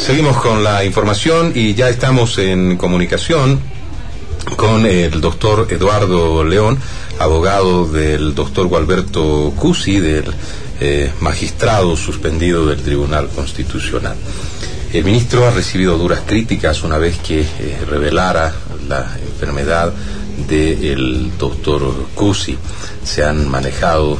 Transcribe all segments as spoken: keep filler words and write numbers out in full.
seguimos con la información y ya estamos en comunicación con el doctor Eduardo León, abogado del doctor Gualberto Cusi, del eh, magistrado suspendido del Tribunal Constitucional. El ministro ha recibido duras críticas una vez que eh, revelara la enfermedad del doctor Cusi. Se han manejado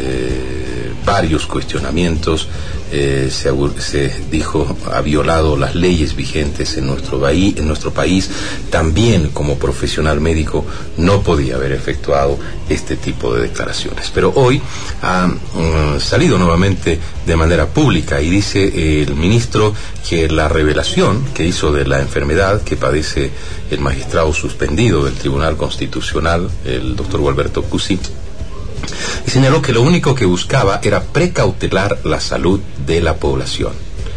eh, varios cuestionamientos. Eh, se, se dijo ha violado las leyes vigentes en nuestro país, en nuestro país. También como profesional médico no podía haber efectuado este tipo de declaraciones. Pero hoy ha um, salido nuevamente de manera pública y dice eh, el ministro que la revelación que hizo de la enfermedad que padece el magistrado suspendido del Tribunal Constitucional, el doctor Gualberto Cusi, y señaló que lo único que buscaba era precautelar la salud de la población.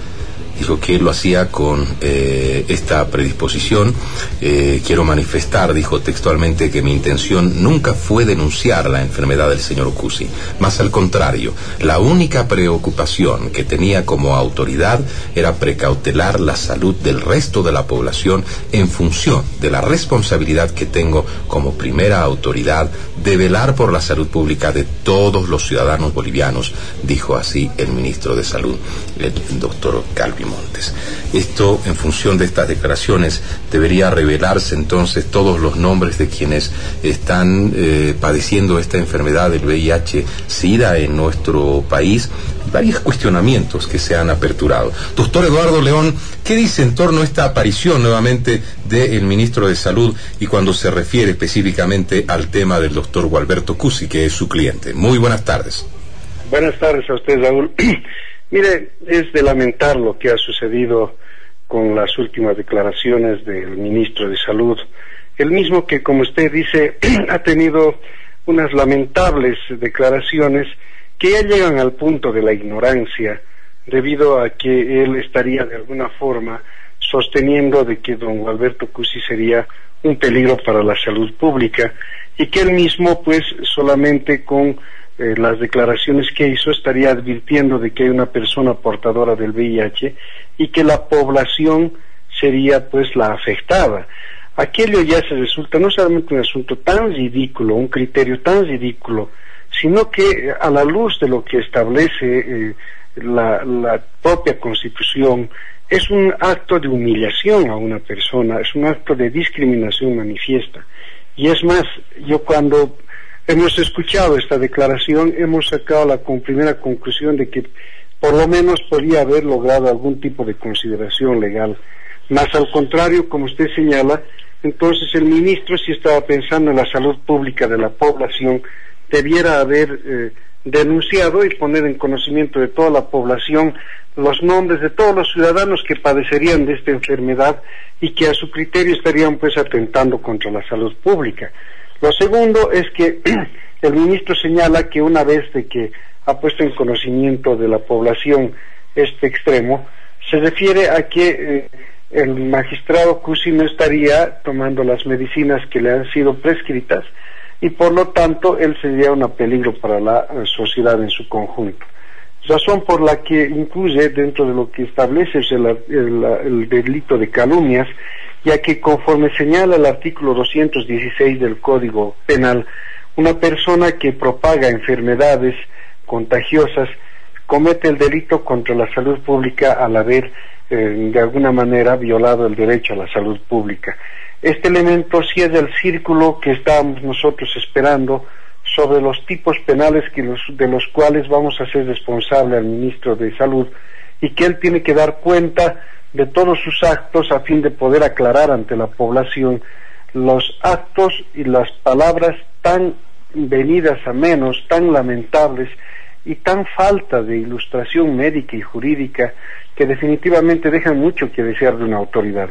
Dijo que lo hacía con eh, esta predisposición. Eh, quiero manifestar, dijo textualmente, que mi intención nunca fue denunciar la enfermedad del señor Cusi. Más al contrario, la única preocupación que tenía como autoridad era precautelar la salud del resto de la población en función de la responsabilidad que tengo como primera autoridad de velar por la salud pública de todos los ciudadanos bolivianos, dijo así el ministro de Salud, el doctor Calvi Montes. Esto, en función de estas declaraciones, debería revelarse entonces todos los nombres de quienes están eh, padeciendo esta enfermedad del V I H SIDA en nuestro país. Varios cuestionamientos que se han aperturado. Doctor Eduardo León, ¿qué dice en torno a esta aparición nuevamente del ministro de Salud y cuando se refiere específicamente al tema del doctor Gualberto Cusi, que es su cliente? Muy buenas tardes. Buenas tardes a usted, Raúl. Mire, es de lamentar lo que ha sucedido con las últimas declaraciones del ministro de Salud, el mismo que, como usted dice, ha tenido unas lamentables declaraciones que ya llegan al punto de la ignorancia, debido a que él estaría de alguna forma sosteniendo de que don Gualberto Cusi sería un peligro para la salud pública, y que él mismo, pues, solamente con Eh, las declaraciones que hizo estaría advirtiendo de que hay una persona portadora del V I H y que la población sería pues la afectada. Aquello ya se resulta no solamente un asunto tan ridículo, un criterio tan ridículo, sino que eh, a la luz de lo que establece eh, la, la propia Constitución, es un acto de humillación a una persona, es un acto de discriminación manifiesta. Y es más, yo cuando hemos escuchado esta declaración, hemos sacado la con primera conclusión de que por lo menos podría haber logrado algún tipo de consideración legal. Más al contrario, como usted señala, entonces el ministro, si estaba pensando en la salud pública de la población, debiera haber eh, denunciado y poner en conocimiento de toda la población los nombres de todos los ciudadanos que padecerían de esta enfermedad y que a su criterio estarían pues atentando contra la salud pública. Lo segundo es que el ministro señala que una vez de que ha puesto en conocimiento de la población este extremo, se refiere a que eh, el magistrado Cusi no estaría tomando las medicinas que le han sido prescritas y por lo tanto él sería un peligro para la eh, sociedad en su conjunto. Razón por la que incluye dentro de lo que establece el, el, el delito de calumnias, ya que conforme señala el artículo doscientos dieciséis del Código Penal, una persona que propaga enfermedades contagiosas comete el delito contra la salud pública al haber eh, de alguna manera violado el derecho a la salud pública. Este elemento cierra el círculo que estábamos nosotros esperando sobre los tipos penales que los, de los cuales vamos a ser responsable al ministro de Salud, y que él tiene que dar cuenta de todos sus actos a fin de poder aclarar ante la población los actos y las palabras tan venidas a menos, tan lamentables y tan falta de ilustración médica y jurídica que definitivamente dejan mucho que desear de una autoridad.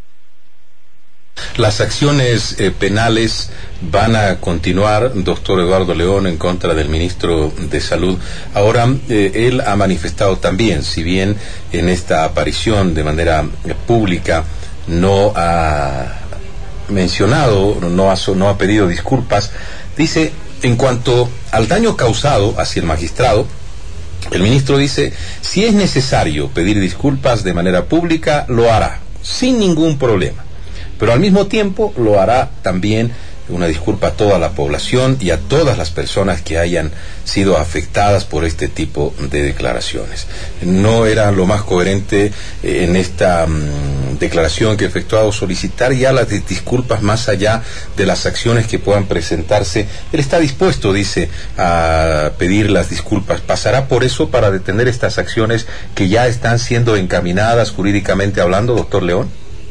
Las acciones eh, penales van a continuar, doctor Eduardo León, en contra del ministro de Salud. Ahora, eh, él ha manifestado también, si bien en esta aparición de manera eh, pública no ha mencionado, no ha, no ha pedido disculpas, dice, en cuanto al daño causado hacia el magistrado, El ministro dice, si es necesario pedir disculpas de manera pública, lo hará, sin ningún problema. Pero al mismo tiempo lo hará también una disculpa a toda la población y a todas las personas que hayan sido afectadas por este tipo de declaraciones. No era lo más coherente eh, en esta um, declaración que he efectuado solicitar ya las disculpas más allá de las acciones que puedan presentarse. Él está dispuesto, dice, a pedir las disculpas. ¿Pasará por eso para detener estas acciones que ya están siendo encaminadas jurídicamente hablando, doctor León?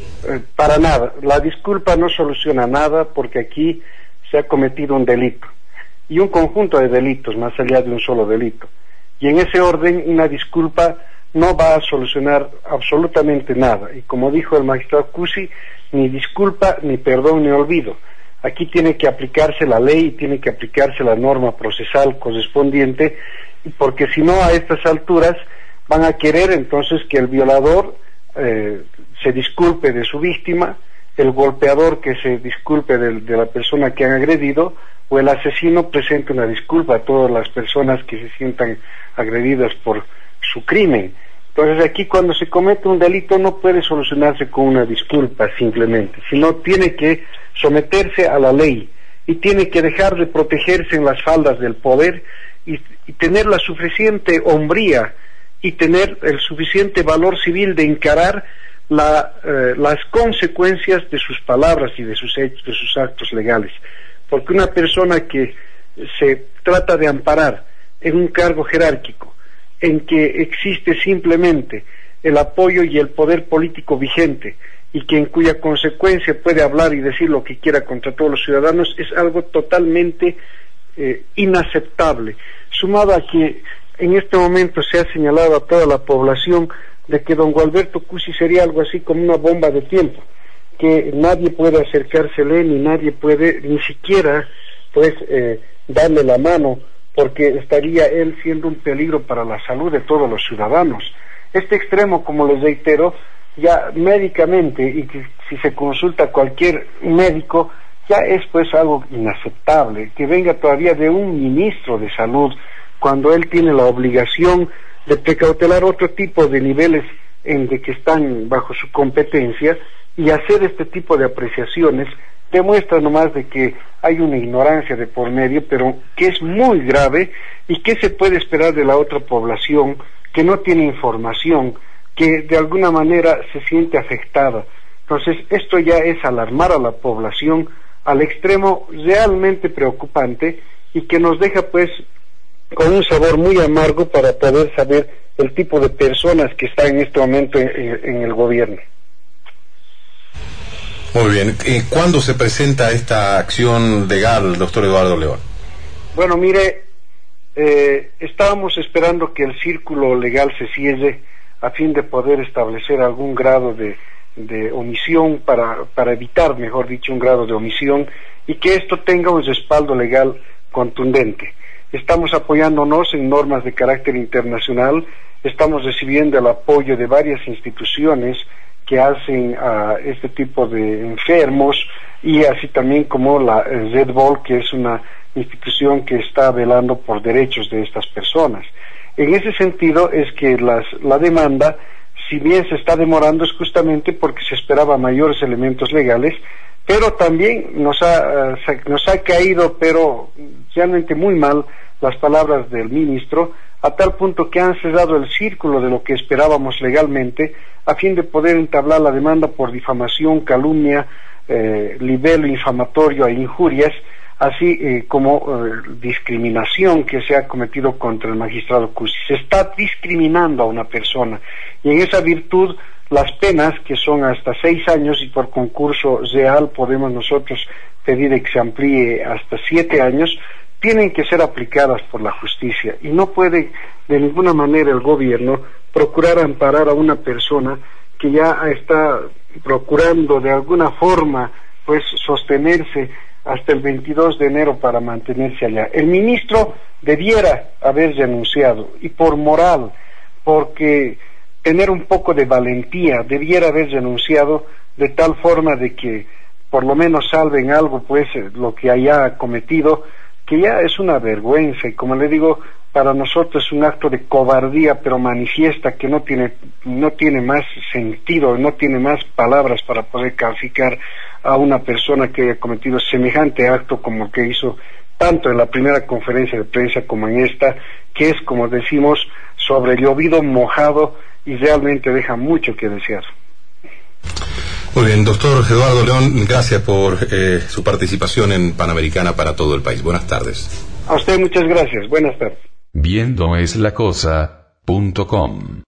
Para nada, la disculpa no soluciona nada porque aquí se ha cometido un delito y un conjunto de delitos más allá de un solo delito, y en ese orden una disculpa no va a solucionar absolutamente nada, y como dijo el magistrado Cusi, ni disculpa, ni perdón, ni olvido. Aquí tiene que aplicarse la ley, tiene que aplicarse la norma procesal correspondiente, porque si no, a estas alturas van a querer entonces que el violador eh, se disculpe de su víctima, el golpeador que se disculpe de, de la persona que han agredido, o el asesino presente una disculpa a todas las personas que se sientan agredidas por su crimen. Entonces aquí cuando se comete un delito no puede solucionarse con una disculpa simplemente, sino tiene que someterse a la ley y tiene que dejar de protegerse en las faldas del poder y, y tener la suficiente hombría y tener el suficiente valor civil de encarar La, eh, las consecuencias de sus palabras y de sus hechos, de sus actos legales, porque una persona que se trata de amparar en un cargo jerárquico, en que existe simplemente el apoyo y el poder político vigente, y que en cuya consecuencia puede hablar y decir lo que quiera contra todos los ciudadanos, es algo totalmente eh, inaceptable, sumado a que en este momento se ha señalado a toda la población de que don Gualberto Cusi sería algo así como una bomba de tiempo, que nadie puede acercársele, ni nadie puede, ni siquiera, pues, eh, darle la mano, porque estaría él siendo un peligro para la salud de todos los ciudadanos. Este extremo, como les reitero, ya médicamente, y que si se consulta a cualquier médico, ya es pues algo inaceptable, que venga todavía de un ministro de salud, cuando él tiene la obligación de precautelar otro tipo de niveles en de que están bajo su competencia, y hacer este tipo de apreciaciones demuestra nomás de que hay una ignorancia de por medio, pero que es muy grave, y que se puede esperar de la otra población que no tiene información, que de alguna manera se siente afectada. Entonces esto ya es alarmar a la población al extremo realmente preocupante, y que nos deja pues con un sabor muy amargo para poder saber el tipo de personas que están en este momento en, en el gobierno. Muy bien. ¿Cuándo se presenta esta acción legal, doctor Eduardo León? Bueno, mire, eh, estábamos esperando que el círculo legal se cierre a fin de poder establecer algún grado de, de omisión, para, para evitar, mejor dicho, un grado de omisión, y que esto tenga un respaldo legal contundente. Estamos apoyándonos en normas de carácter internacional, estamos recibiendo el apoyo de varias instituciones que hacen a este tipo de enfermos, y así también como la Red Bull, que es una institución que está velando por derechos de estas personas. En ese sentido es que las, la demanda, si bien se está demorando, es justamente porque se esperaba mayores elementos legales, pero también nos ha, uh, nos ha caído, pero realmente muy mal, las palabras del ministro, a tal punto que han cerrado el círculo de lo que esperábamos legalmente, a fin de poder entablar la demanda por difamación, calumnia, eh, libelo infamatorio e injurias, así eh, como eh, discriminación que se ha cometido contra el magistrado Cusi. Se está discriminando a una persona, y en esa virtud las penas, que son hasta seis años, y por concurso real podemos nosotros pedir que se amplíe hasta siete años, tienen que ser aplicadas por la justicia, y no puede de ninguna manera el gobierno procurar amparar a una persona que ya está procurando de alguna forma pues sostenerse hasta el veintidós de enero para mantenerse allá. El ministro debiera haber renunciado, y por moral, porque tener un poco de valentía, debiera haber renunciado, de tal forma de que por lo menos salven algo pues lo que haya cometido, que ya es una vergüenza, y como le digo, para nosotros es un acto de cobardía, pero manifiesta, que no tiene, no tiene más sentido, no tiene más palabras para poder calificar a una persona que haya cometido semejante acto como el que hizo tanto en la primera conferencia de prensa como en esta, que es, como decimos, sobre llovido mojado y realmente deja mucho que desear. Muy bien, doctor Eduardo León, gracias por eh, su participación en Panamericana para todo el país. Buenas tardes. A usted muchas gracias. Buenas tardes. Viendo es la cosa punto com